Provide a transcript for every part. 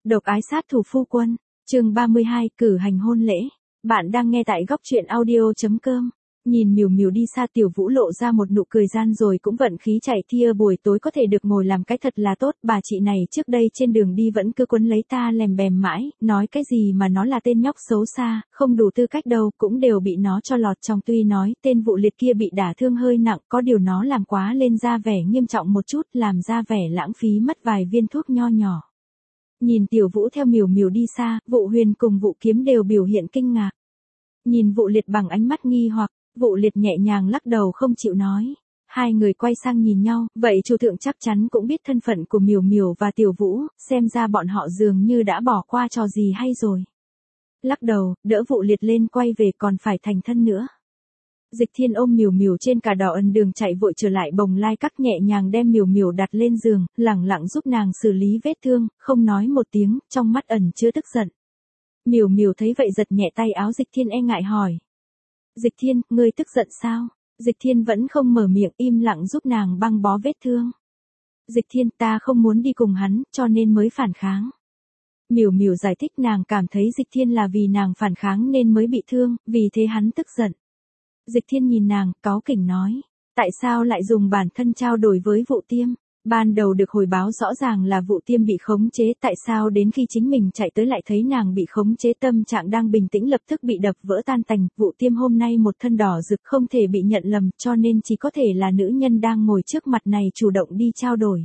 Độc ái sát thủ phu quân, chương 32, cử hành hôn lễ. Bạn đang nghe tại góc truyện audio.com. Nhìn Miểu Miểu đi xa, Tiểu Vũ lộ ra một nụ cười gian rồi cũng vận khí chạy thia, buổi tối có thể được ngồi làm cái thật là tốt. Bà chị này trước đây trên đường đi vẫn cứ quấn lấy ta lèm bèm mãi, nói cái gì mà nó là tên nhóc xấu xa, không đủ tư cách đâu, cũng đều bị nó cho lọt trong. Tuy nói tên Vụ Liệt kia bị đả thương hơi nặng, có điều nó làm quá lên ra vẻ nghiêm trọng một chút, làm ra vẻ lãng phí mất vài viên thuốc nho nhỏ. Nhìn Tiểu Vũ theo Miểu Miểu đi xa, Vụ Huyền cùng Vụ Kiếm đều biểu hiện kinh ngạc. Nhìn Vụ Liệt bằng ánh mắt nghi hoặc, Vụ Liệt nhẹ nhàng lắc đầu không chịu nói. Hai người quay sang nhìn nhau, vậy chủ thượng chắc chắn cũng biết thân phận của Miểu Miểu và Tiểu Vũ, xem ra bọn họ dường như đã bỏ qua trò gì hay rồi. Lắc đầu, đỡ Vụ Liệt lên quay về, còn phải thành thân nữa. Dịch Thiên ôm Miểu Miểu trên cả đỏ ẩn đường chạy vội trở lại bồng lai cắt, nhẹ nhàng đem Miểu Miểu đặt lên giường, lẳng lặng giúp nàng xử lý vết thương, không nói một tiếng, trong mắt ẩn chứa tức giận. Miểu Miểu thấy vậy giật nhẹ tay áo Dịch Thiên, e ngại hỏi. Dịch Thiên, ngươi tức giận sao? Dịch Thiên vẫn không mở miệng, im lặng giúp nàng băng bó vết thương. Dịch Thiên, ta không muốn đi cùng hắn, cho nên mới phản kháng. Miểu Miểu giải thích, nàng cảm thấy Dịch Thiên là vì nàng phản kháng nên mới bị thương, vì thế hắn tức giận. Dịch Thiên nhìn nàng, cáu kỉnh nói, tại sao lại dùng bản thân trao đổi với Vụ Tiêm? Ban đầu được hồi báo rõ ràng là Vụ Tiêm bị khống chế, tại sao đến khi chính mình chạy tới lại thấy nàng bị khống chế, tâm trạng đang bình tĩnh lập tức bị đập vỡ tan tành. Vụ Tiêm hôm nay một thân đỏ rực, không thể bị nhận lầm, cho nên chỉ có thể là nữ nhân đang ngồi trước mặt này chủ động đi trao đổi.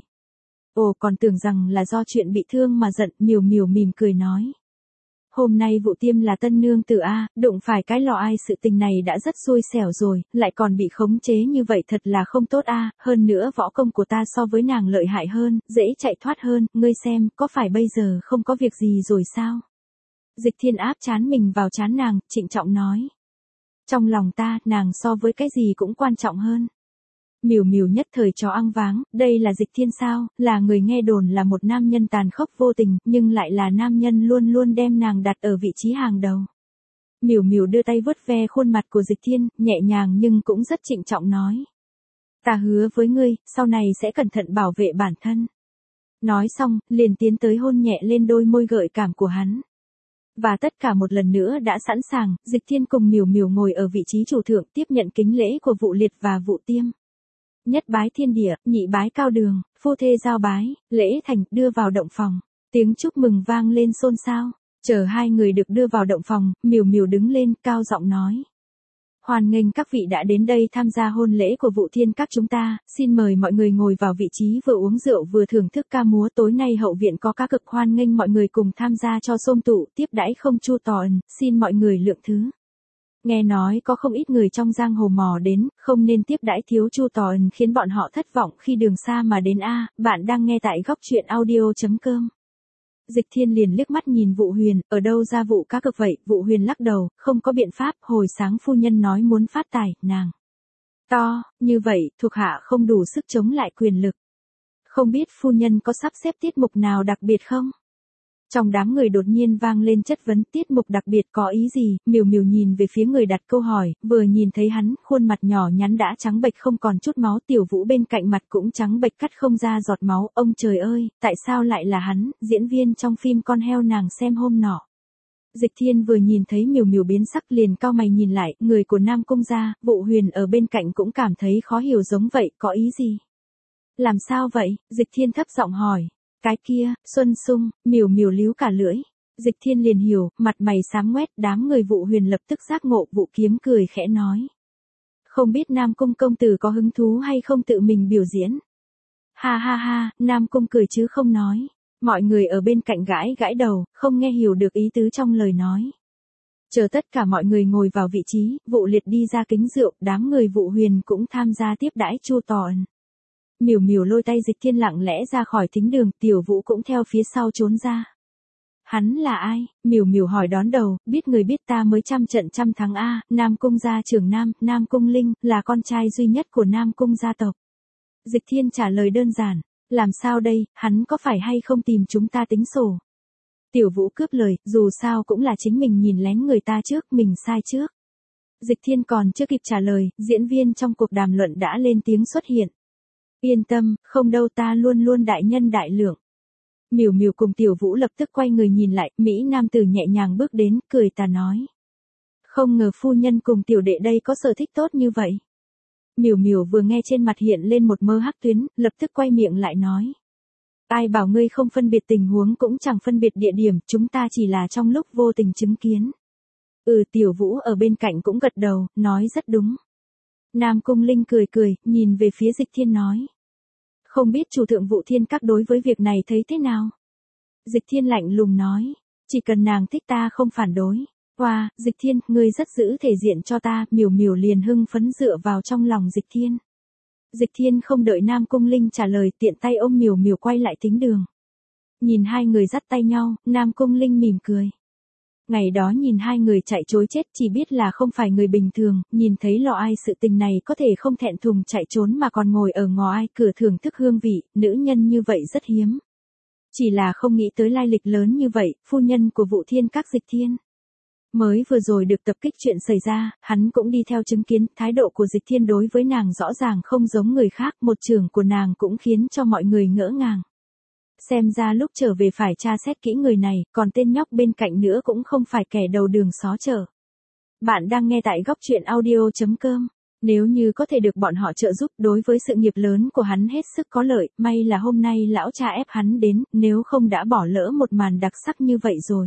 Ồ, còn tưởng rằng là do chuyện bị thương mà giận. Miểu Miểu mỉm cười nói. Hôm nay Vụ Tiêm là tân nương tử a, đụng phải cái lò ai, sự tình này đã rất xui xẻo rồi, lại còn bị khống chế như vậy thật là không tốt a, hơn nữa võ công của ta so với nàng lợi hại hơn, dễ chạy thoát hơn, ngươi xem, có phải bây giờ không có việc gì rồi sao? Dịch Thiên áp trán mình vào trán nàng, trịnh trọng nói. Trong lòng ta, nàng so với cái gì cũng quan trọng hơn. Miểu Miểu nhất thời chó ăn váng, đây là Dịch Thiên sao, là người nghe đồn là một nam nhân tàn khốc vô tình, nhưng lại là nam nhân luôn luôn đem nàng đặt ở vị trí hàng đầu. Miểu Miểu đưa tay vuốt ve khuôn mặt của Dịch Thiên, nhẹ nhàng nhưng cũng rất trịnh trọng nói. Ta hứa với ngươi, sau này sẽ cẩn thận bảo vệ bản thân. Nói xong, liền tiến tới hôn nhẹ lên đôi môi gợi cảm của hắn. Và tất cả một lần nữa đã sẵn sàng, Dịch Thiên cùng Miểu Miểu ngồi ở vị trí chủ thượng tiếp nhận kính lễ của Vụ Liệt và Vụ Tiêm. Nhất bái thiên địa, nhị bái cao đường, phu thê giao bái, lễ thành, đưa vào động phòng. Tiếng chúc mừng vang lên xôn xao. Chờ hai người được đưa vào động phòng, Miểu Miểu đứng lên, cao giọng nói. Hoan nghênh các vị đã đến đây tham gia hôn lễ của Vụ Thiên các chúng ta, xin mời mọi người ngồi vào vị trí, vừa uống rượu vừa thưởng thức ca múa. Tối nay hậu viện có ca cực, hoan nghênh mọi người cùng tham gia cho xôm tụ, tiếp đãi không chu toàn, xin mọi người lượng thứ. Nghe nói có không ít người trong giang hồ mò đến, không nên tiếp đãi thiếu chu toàn, khiến bọn họ thất vọng khi đường xa mà đến a. Bạn đang nghe tại góc truyện audio.com. Dịch Thiên liền liếc mắt nhìn Vụ Huyền, ở đâu ra vụ cá cực vậy? Vụ Huyền lắc đầu, không có biện pháp, hồi sáng phu nhân nói muốn phát tài, nàng to, như vậy, thuộc hạ không đủ sức chống lại quyền lực. Không biết phu nhân có sắp xếp tiết mục nào đặc biệt không? Trong đám người đột nhiên vang lên chất vấn, tiết mục đặc biệt có ý gì? Miểu Miểu nhìn về phía người đặt câu hỏi, vừa nhìn thấy hắn, khuôn mặt nhỏ nhắn đã trắng bệch không còn chút máu, Tiểu Vũ bên cạnh mặt cũng trắng bệch cắt không ra giọt máu, ông trời ơi, tại sao lại là hắn, diễn viên trong phim con heo nàng xem hôm nọ. Dịch Thiên vừa nhìn thấy Miểu Miểu biến sắc liền cau mày nhìn lại, người của Nam Cung gia, Vụ Huyền ở bên cạnh cũng cảm thấy khó hiểu giống vậy, có ý gì? Làm sao vậy? Dịch Thiên thấp giọng hỏi. Cái kia, Xuân Sung, Miểu Miểu líu cả lưỡi. Dịch Thiên liền hiểu, mặt mày xám ngoét, đám người Vụ Huyền lập tức giác ngộ. Vụ Kiếm cười khẽ nói. Không biết Nam Cung công tử có hứng thú hay không tự mình biểu diễn? Ha ha ha, Nam Cung cười chứ không nói. Mọi người ở bên cạnh gãi gãi đầu, không nghe hiểu được ý tứ trong lời nói. Chờ tất cả mọi người ngồi vào vị trí, Vụ Liệt đi ra kính rượu, đám người Vụ Huyền cũng tham gia tiếp đãi chu toàn. Miểu Miểu lôi tay Dịch Thiên lặng lẽ ra khỏi thính đường, Tiểu Vũ cũng theo phía sau trốn ra. Hắn là ai? Miểu Miểu hỏi đón đầu, biết người biết ta mới trăm trận trăm thắng a, Nam Cung gia trưởng Nam, Nam Cung Linh, là con trai duy nhất của Nam Cung gia tộc. Dịch Thiên trả lời đơn giản, làm sao đây, hắn có phải hay không tìm chúng ta tính sổ? Tiểu Vũ cướp lời, dù sao cũng là chính mình nhìn lén người ta trước, mình sai trước. Dịch Thiên còn chưa kịp trả lời, diễn viên trong cuộc đàm luận đã lên tiếng xuất hiện. Yên tâm, không đâu, ta luôn luôn đại nhân đại lượng. Miểu Miểu cùng Tiểu Vũ lập tức quay người nhìn lại, Mỹ nam tử nhẹ nhàng bước đến, cười tà nói. Không ngờ phu nhân cùng tiểu đệ đây có sở thích tốt như vậy. Miểu Miểu vừa nghe trên mặt hiện lên một mớ hắc tuyến, lập tức quay miệng lại nói. Ai bảo ngươi không phân biệt tình huống cũng chẳng phân biệt địa điểm, chúng ta chỉ là trong lúc vô tình chứng kiến. Tiểu Vũ ở bên cạnh cũng gật đầu, nói rất đúng. Nam Cung Linh cười cười, nhìn về phía Dịch Thiên nói. Không biết chủ thượng Vụ Thiên Các đối với việc này thấy thế nào? Dịch Thiên lạnh lùng nói. Chỉ cần nàng thích ta không phản đối. Wow, Dịch Thiên, ngươi rất giữ thể diện cho ta, Miểu Miểu liền hưng phấn dựa vào trong lòng Dịch Thiên. Dịch Thiên không đợi Nam Cung Linh trả lời, tiện tay ôm Miểu Miểu quay lại thính đường. Nhìn hai người dắt tay nhau, Nam Cung Linh mỉm cười. Ngày đó nhìn hai người chạy trối chết chỉ biết là không phải người bình thường, nhìn thấy lò ai sự tình này có thể không thẹn thùng chạy trốn mà còn ngồi ở ngò ai cửa thưởng thức hương vị, nữ nhân như vậy rất hiếm. Chỉ là không nghĩ tới lai lịch lớn như vậy, phu nhân của Vụ Thiên Các Dịch Thiên. Mới vừa rồi được tập kích chuyện xảy ra, hắn cũng đi theo chứng kiến, thái độ của Dịch Thiên đối với nàng rõ ràng không giống người khác, một trường của nàng cũng khiến cho mọi người ngỡ ngàng. Xem ra lúc trở về phải tra xét kỹ người này, còn tên nhóc bên cạnh nữa cũng không phải kẻ đầu đường xó chợ. Bạn đang nghe tại góc truyện audio.com. Nếu như có thể được bọn họ trợ giúp đối với sự nghiệp lớn của hắn hết sức có lợi, may là hôm nay lão cha ép hắn đến, nếu không đã bỏ lỡ một màn đặc sắc như vậy rồi.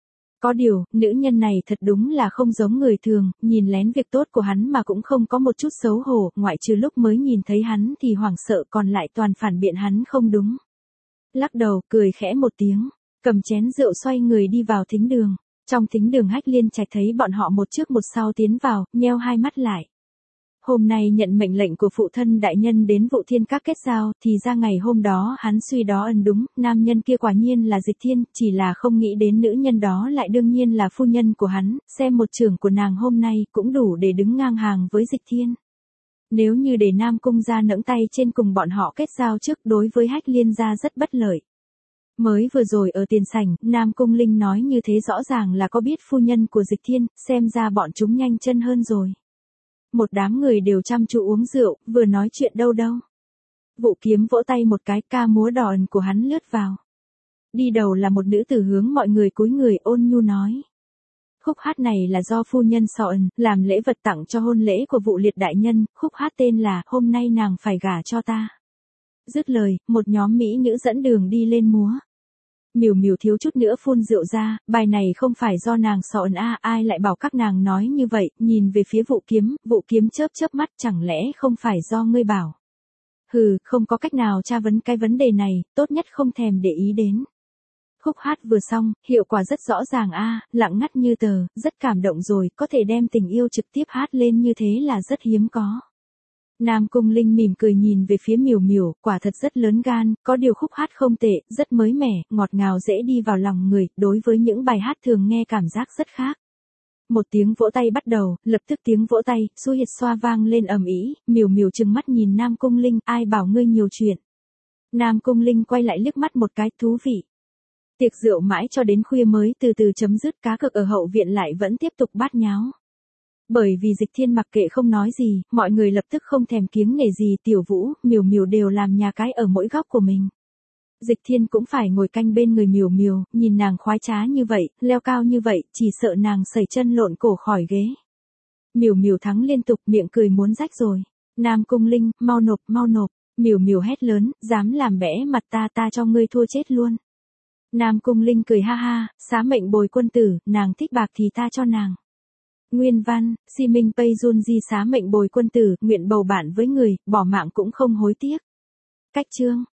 Có điều, nữ nhân này thật đúng là không giống người thường, nhìn lén việc tốt của hắn mà cũng không có một chút xấu hổ, ngoại trừ lúc mới nhìn thấy hắn thì hoảng sợ còn lại toàn phản biện hắn không đúng. Lắc đầu, cười khẽ một tiếng, cầm chén rượu xoay người đi vào thính đường. Trong thính đường Hách Liên Trạch thấy bọn họ một trước một sau tiến vào, nheo hai mắt lại. Hôm nay nhận mệnh lệnh của phụ thân đại nhân đến Vụ Thiên Các kết giao, thì ra ngày hôm đó hắn suy đó ân đúng, nam nhân kia quả nhiên là Dịch Thiên, chỉ là không nghĩ đến nữ nhân đó lại đương nhiên là phu nhân của hắn, xem một trường của nàng hôm nay cũng đủ để đứng ngang hàng với Dịch Thiên. Nếu như để Nam Cung gia nẫng tay trên cùng bọn họ kết giao trước đối với Hách Liên gia rất bất lợi. Mới vừa rồi ở tiền sảnh, Nam Cung Linh nói như thế rõ ràng là có biết phu nhân của Dịch Thiên, xem ra bọn chúng nhanh chân hơn rồi. Một đám người đều chăm chú uống rượu, vừa nói chuyện đâu. Vụ Kiếm vỗ tay một cái, ca múa đò ẩn của hắn lướt vào. Đi đầu là một nữ tử hướng mọi người cúi người ôn nhu nói. Khúc hát này là do phu nhân Sọn làm lễ vật tặng cho hôn lễ của Vụ Liệt đại nhân, khúc hát tên là Hôm nay nàng phải gả cho ta. Dứt lời, một nhóm mỹ nữ dẫn đường đi lên múa. Miểu Miểu thiếu chút nữa phun rượu ra, bài này không phải do nàng Sọn ai lại bảo các nàng nói như vậy, nhìn về phía Vụ Kiếm chớp mắt, chẳng lẽ không phải do ngươi bảo. Không có cách nào tra vấn cái vấn đề này, tốt nhất không thèm để ý đến. Khúc hát vừa xong, hiệu quả rất rõ ràng lặng ngắt như tờ, rất cảm động rồi, có thể đem tình yêu trực tiếp hát lên như thế là rất hiếm có. Nam Cung Linh mỉm cười nhìn về phía Miểu Miểu, quả thật rất lớn gan, có điều khúc hát không tệ, rất mới mẻ, ngọt ngào dễ đi vào lòng người, đối với những bài hát thường nghe cảm giác rất khác. Một tiếng vỗ tay bắt đầu, lập tức tiếng vỗ tay, xu hiệt xoa vang lên ầm ĩ, Miểu Miểu trừng mắt nhìn Nam Cung Linh, ai bảo ngươi nhiều chuyện. Nam Cung Linh quay lại liếc mắt một cái, thú vị. Tiệc rượu mãi cho đến khuya mới từ từ chấm dứt, cá cược ở hậu viện lại vẫn tiếp tục bát nháo. Bởi vì Dịch Thiên mặc kệ không nói gì, mọi người lập tức không thèm kiêng nể gì, Tiểu Vũ, Miểu Miểu đều làm nhà cái ở mỗi góc của mình. Dịch Thiên cũng phải ngồi canh bên người Miểu Miểu, nhìn nàng khoái trá như vậy, leo cao như vậy, chỉ sợ nàng sẩy chân lộn cổ khỏi ghế. Miểu Miểu thắng liên tục, miệng cười muốn rách rồi. Nam Cung Linh, mau nộp. Miểu Miểu hét lớn, dám làm bẽ mặt ta cho ngươi thua chết luôn. Nam Cung Linh cười ha ha, xá mệnh bồi quân tử, nàng thích bạc thì ta cho nàng. Nguyên văn, Si Minh Pei Junji xá mệnh bồi quân tử, nguyện bầu bạn với người, bỏ mạng cũng không hối tiếc. Cách chương.